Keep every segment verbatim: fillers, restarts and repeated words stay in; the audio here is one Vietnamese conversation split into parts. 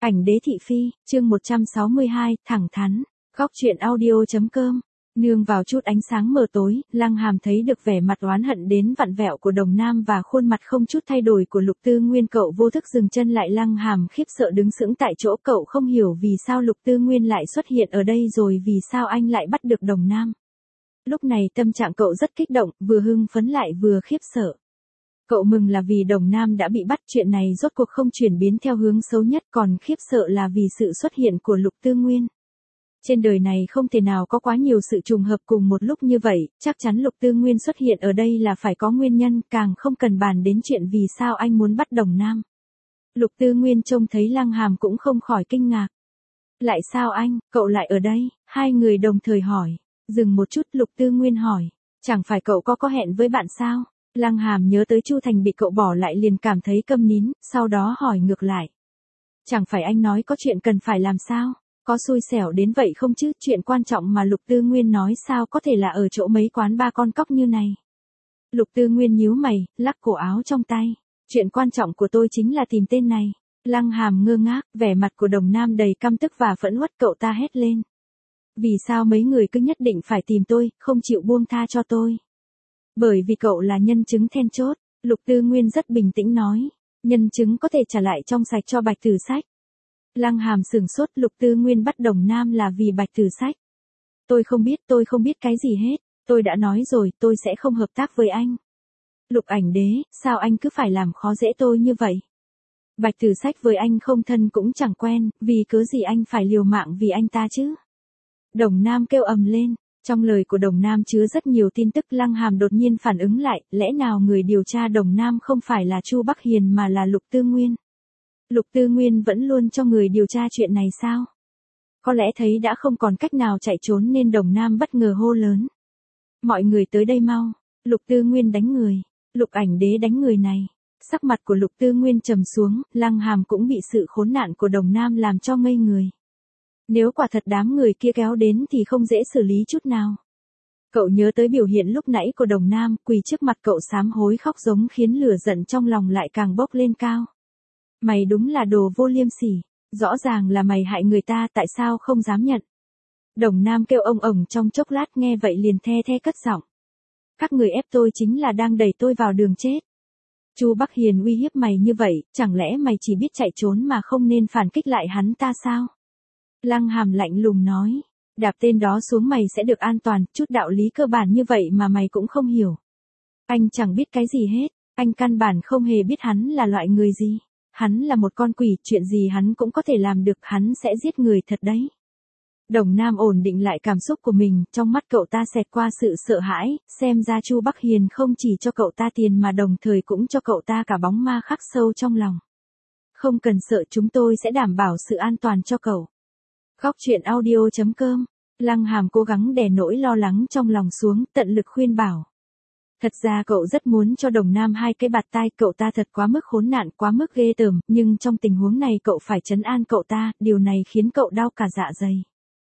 Ảnh đế thị phi, chương một trăm sáu mươi hai, thẳng thắn, góc truyện audio.com. Nương vào chút ánh sáng mờ tối, Lăng Hàm thấy được vẻ mặt oán hận đến vặn vẹo của Đồng Nam và khuôn mặt không chút thay đổi của Lục Tư Nguyên. Cậu vô thức dừng chân lại. Lăng Hàm khiếp sợ đứng sững tại chỗ. Cậu không hiểu vì sao Lục Tư Nguyên lại xuất hiện ở đây, rồi vì sao anh lại bắt được Đồng Nam. Lúc này tâm trạng cậu rất kích động, vừa hưng phấn lại vừa khiếp sợ. Cậu mừng là vì Đồng Nam đã bị bắt, chuyện này rốt cuộc không chuyển biến theo hướng xấu nhất, còn khiếp sợ là vì sự xuất hiện của Lục Tư Nguyên. Trên đời này không thể nào có quá nhiều sự trùng hợp cùng một lúc như vậy, chắc chắn Lục Tư Nguyên xuất hiện ở đây là phải có nguyên nhân, càng không cần bàn đến chuyện vì sao anh muốn bắt Đồng Nam. Lục Tư Nguyên trông thấy Lăng Hàm cũng không khỏi kinh ngạc. Lại sao anh, cậu lại ở đây? Hai người đồng thời hỏi. Dừng một chút, Lục Tư Nguyên hỏi. Chẳng phải cậu có có hẹn với bạn sao? Lăng Hàm nhớ tới Chu Thành bị cậu bỏ lại liền cảm thấy câm nín, sau đó hỏi ngược lại. Chẳng phải anh nói có chuyện cần phải làm sao? Có xui xẻo đến vậy không chứ? Chuyện quan trọng mà Lục Tư Nguyên nói sao có thể là ở chỗ mấy quán ba con cóc như này? Lục Tư Nguyên nhíu mày, lắc cổ áo trong tay. Chuyện quan trọng của tôi chính là tìm tên này. Lăng Hàm ngơ ngác, vẻ mặt của Đồng Nam đầy căm tức và phẫn uất. Cậu ta hét lên. Vì sao mấy người cứ nhất định phải tìm tôi, không chịu buông tha cho tôi? Bởi vì cậu là nhân chứng then chốt. Lục Tư Nguyên rất bình tĩnh nói. Nhân chứng có thể trả lại trong sạch cho Bạch Tử Sách. Lăng Hàm sửng sốt. Lục Tư Nguyên bắt Đồng Nam là vì Bạch Tử Sách. Tôi không biết, tôi không biết cái gì hết. Tôi đã nói rồi, tôi sẽ không hợp tác với anh. Lục Ảnh Đế, sao anh cứ phải làm khó dễ tôi như vậy? Bạch Tử Sách với anh không thân cũng chẳng quen, vì cớ gì anh phải liều mạng vì anh ta chứ? Đồng Nam kêu ầm lên. Trong lời của Đồng Nam chứa rất nhiều tin tức. Lăng Hàm đột nhiên phản ứng lại, lẽ nào người điều tra Đồng Nam không phải là Chu Bắc Hiền mà là Lục Tư Nguyên? Lục Tư Nguyên vẫn luôn cho người điều tra chuyện này sao? Có lẽ thấy đã không còn cách nào chạy trốn nên Đồng Nam bất ngờ hô lớn. Mọi người tới đây mau. Lục Tư Nguyên đánh người. Lục Ảnh Đế đánh người này. Sắc mặt của Lục Tư Nguyên trầm xuống, Lăng Hàm cũng bị sự khốn nạn của Đồng Nam làm cho ngây người. Nếu quả thật đám người kia kéo đến thì không dễ xử lý chút nào. Cậu nhớ tới biểu hiện lúc nãy của Đồng Nam, quỳ trước mặt cậu sám hối khóc giống khiến lửa giận trong lòng lại càng bốc lên cao. Mày đúng là đồ vô liêm sỉ, rõ ràng là mày hại người ta, tại sao không dám nhận? Đồng Nam kêu ông ổng trong chốc lát, nghe vậy liền the the cất giọng. Các người ép tôi chính là đang đẩy tôi vào đường chết. Chu Bắc Hiền uy hiếp mày như vậy, chẳng lẽ mày chỉ biết chạy trốn mà không nên phản kích lại hắn ta sao? Lăng Hàm lạnh lùng nói, đạp tên đó xuống mày sẽ được an toàn, chút đạo lý cơ bản như vậy mà mày cũng không hiểu. Anh chẳng biết cái gì hết, anh căn bản không hề biết hắn là loại người gì. Hắn là một con quỷ, chuyện gì hắn cũng có thể làm được, hắn sẽ giết người thật đấy. Đồng Nam ổn định lại cảm xúc của mình, trong mắt cậu ta xẹt qua sự sợ hãi, xem ra Chu Bắc Hiền không chỉ cho cậu ta tiền mà đồng thời cũng cho cậu ta cả bóng ma khắc sâu trong lòng. Không cần sợ, chúng tôi sẽ đảm bảo sự an toàn cho cậu. Góc truyện audio.com. Lăng Hàm cố gắng đè nỗi lo lắng trong lòng xuống, tận lực khuyên bảo. Thật ra cậu rất muốn cho Đồng Nam hai cái bạt tai, cậu ta thật quá mức khốn nạn, quá mức ghê tởm, nhưng trong tình huống này cậu phải trấn an cậu ta, điều này khiến cậu đau cả dạ dày.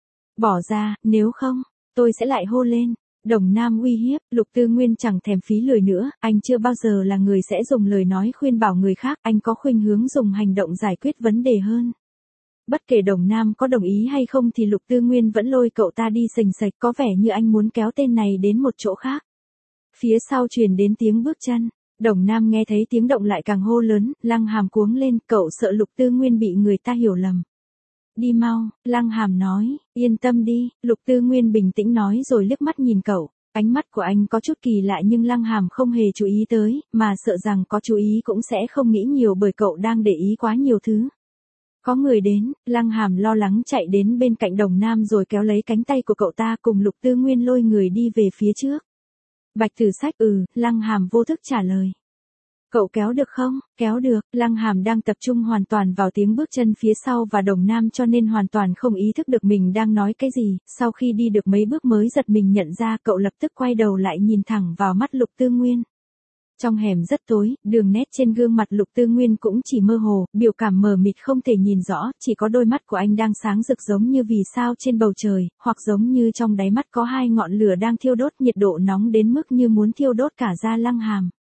Bỏ ra, nếu không, tôi sẽ lại hô lên. Đồng Nam uy hiếp. Lục Tư Nguyên chẳng thèm phí lời nữa, anh chưa bao giờ là người sẽ dùng lời nói khuyên bảo người khác, anh có khuynh hướng dùng hành động giải quyết vấn đề hơn. Bất kể Đồng Nam có đồng ý hay không thì Lục Tư Nguyên vẫn lôi cậu ta đi sềnh sạch, có vẻ như anh muốn kéo tên này đến một chỗ khác. Phía sau truyền đến tiếng bước chân. Đồng Nam nghe thấy tiếng động lại càng hô lớn. Lăng Hàm cuống lên, cậu sợ Lục Tư Nguyên bị người ta hiểu lầm. Đi mau, Lăng Hàm nói, yên tâm đi. Lục Tư Nguyên bình tĩnh nói rồi liếc mắt nhìn cậu. Ánh mắt của anh có chút kỳ lạ nhưng Lăng Hàm không hề chú ý tới, mà sợ rằng có chú ý cũng sẽ không nghĩ nhiều bởi cậu đang để ý quá nhiều thứ. Có người đến. Lăng Hàm lo lắng chạy đến bên cạnh Đồng Nam rồi kéo lấy cánh tay của cậu ta, cùng Lục Tư Nguyên lôi người đi về phía trước. Bạch Tử Sách. Ừ, Lăng Hàm vô thức trả lời. Cậu kéo được không? Kéo được. Lăng Hàm đang tập trung hoàn toàn vào tiếng bước chân phía sau và Đồng Nam cho nên hoàn toàn không ý thức được mình đang nói cái gì, sau khi đi được mấy bước mới giật mình nhận ra, cậu lập tức quay đầu lại nhìn thẳng vào mắt Lục Tư Nguyên. Trong hẻm rất tối, đường nét trên gương mặt Lục Tư Nguyên cũng chỉ mơ hồ, biểu cảm mờ mịt không thể nhìn rõ, chỉ có đôi mắt của anh đang sáng rực giống như vì sao trên bầu trời, hoặc giống như trong đáy mắt có hai ngọn lửa đang thiêu đốt, nhiệt độ nóng đến mức như muốn thiêu đốt cả da Lăng Hàm.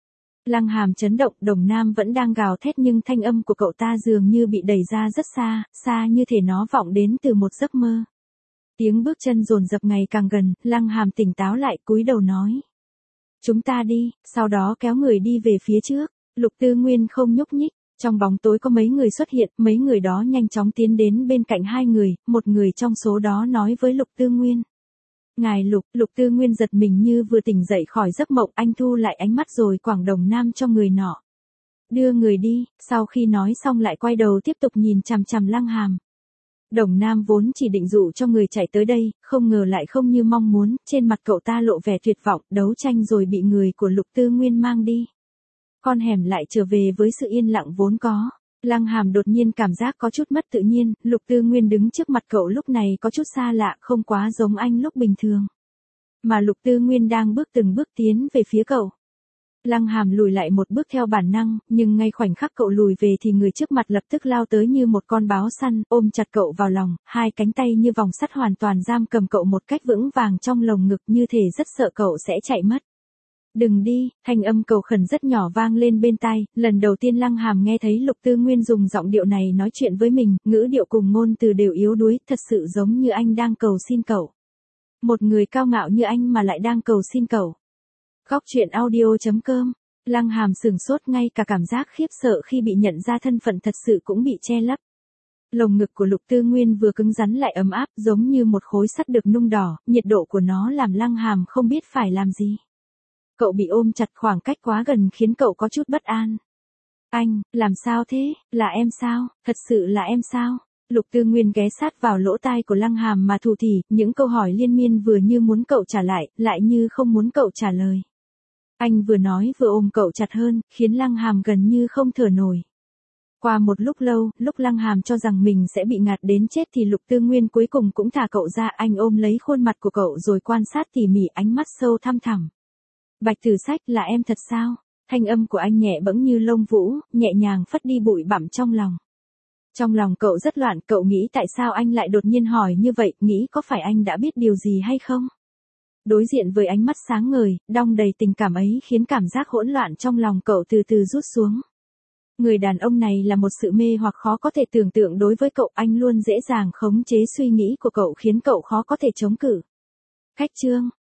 Lăng Hàm chấn động, Đồng Nam vẫn đang gào thét nhưng thanh âm của cậu ta dường như bị đẩy ra rất xa, xa như thể nó vọng đến từ một giấc mơ. Tiếng bước chân dồn dập ngày càng gần, Lăng Hàm tỉnh táo lại cúi đầu nói. Chúng ta đi, sau đó kéo người đi về phía trước. Lục Tư Nguyên không nhúc nhích, trong bóng tối có mấy người xuất hiện, mấy người đó nhanh chóng tiến đến bên cạnh hai người, một người trong số đó nói với Lục Tư Nguyên. Ngài Lục, Lục Tư Nguyên giật mình như vừa tỉnh dậy khỏi giấc mộng, anh thu lại ánh mắt rồi quẳng Đồng Nam cho người nọ. Đưa người đi, sau khi nói xong lại quay đầu tiếp tục nhìn chằm chằm Lăng Hàm. Đồng Nam vốn chỉ định dụ cho người chạy tới đây, không ngờ lại không như mong muốn, trên mặt cậu ta lộ vẻ tuyệt vọng, đấu tranh rồi bị người của Lục Tư Nguyên mang đi. Con hẻm lại trở về với sự yên lặng vốn có. Lăng Hàm đột nhiên cảm giác có chút mất tự nhiên, Lục Tư Nguyên đứng trước mặt cậu lúc này có chút xa lạ, không quá giống anh lúc bình thường. Mà Lục Tư Nguyên đang bước từng bước tiến về phía cậu. Lăng Hàm lùi lại một bước theo bản năng, nhưng ngay khoảnh khắc cậu lùi về thì người trước mặt lập tức lao tới như một con báo săn, ôm chặt cậu vào lòng, hai cánh tay như vòng sắt hoàn toàn giam cầm cậu một cách vững vàng trong lồng ngực, như thể rất sợ cậu sẽ chạy mất. Đừng đi, thanh âm cầu khẩn rất nhỏ vang lên bên tai, lần đầu tiên Lăng Hàm nghe thấy Lục Tư Nguyên dùng giọng điệu này nói chuyện với mình, ngữ điệu cùng ngôn từ đều yếu đuối, thật sự giống như anh đang cầu xin cậu. Một người cao ngạo như anh mà lại đang cầu xin cậu. Góc truyện audio chấm com. Lăng Hàm sửng sốt, ngay cả cảm giác khiếp sợ khi bị nhận ra thân phận thật sự cũng bị che lấp. Lồng ngực của Lục Tư Nguyên vừa cứng rắn lại ấm áp, giống như một khối sắt được nung đỏ, nhiệt độ của nó làm Lăng Hàm không biết phải làm gì. Cậu bị ôm chặt khoảng cách quá gần khiến cậu có chút bất an. Anh, làm sao thế, là em sao, thật sự là em sao? Lục Tư Nguyên ghé sát vào lỗ tai của Lăng Hàm mà thủ thỉ, những câu hỏi liên miên vừa như muốn cậu trả lại, lại như không muốn cậu trả lời. Anh vừa nói vừa ôm cậu chặt hơn, khiến Lăng Hàm gần như không thở nổi. Qua một lúc lâu, lúc Lăng Hàm cho rằng mình sẽ bị ngạt đến chết thì Lục Tư Nguyên cuối cùng cũng thả cậu ra, anh ôm lấy khuôn mặt của cậu rồi quan sát tỉ mỉ, ánh mắt sâu thăm thẳm. Bạch Tử Sách, là em thật sao? Thanh âm của anh nhẹ bẫng như lông vũ, nhẹ nhàng phất đi bụi bặm trong lòng. Trong lòng cậu rất loạn, cậu nghĩ tại sao anh lại đột nhiên hỏi như vậy, nghĩ có phải anh đã biết điều gì hay không? Đối diện với ánh mắt sáng ngời, đong đầy tình cảm ấy khiến cảm giác hỗn loạn trong lòng cậu từ từ rút xuống. Người đàn ông này là một sự mê hoặc khó có thể tưởng tượng đối với cậu, anh luôn dễ dàng khống chế suy nghĩ của cậu khiến cậu khó có thể chống cự. Khách trương,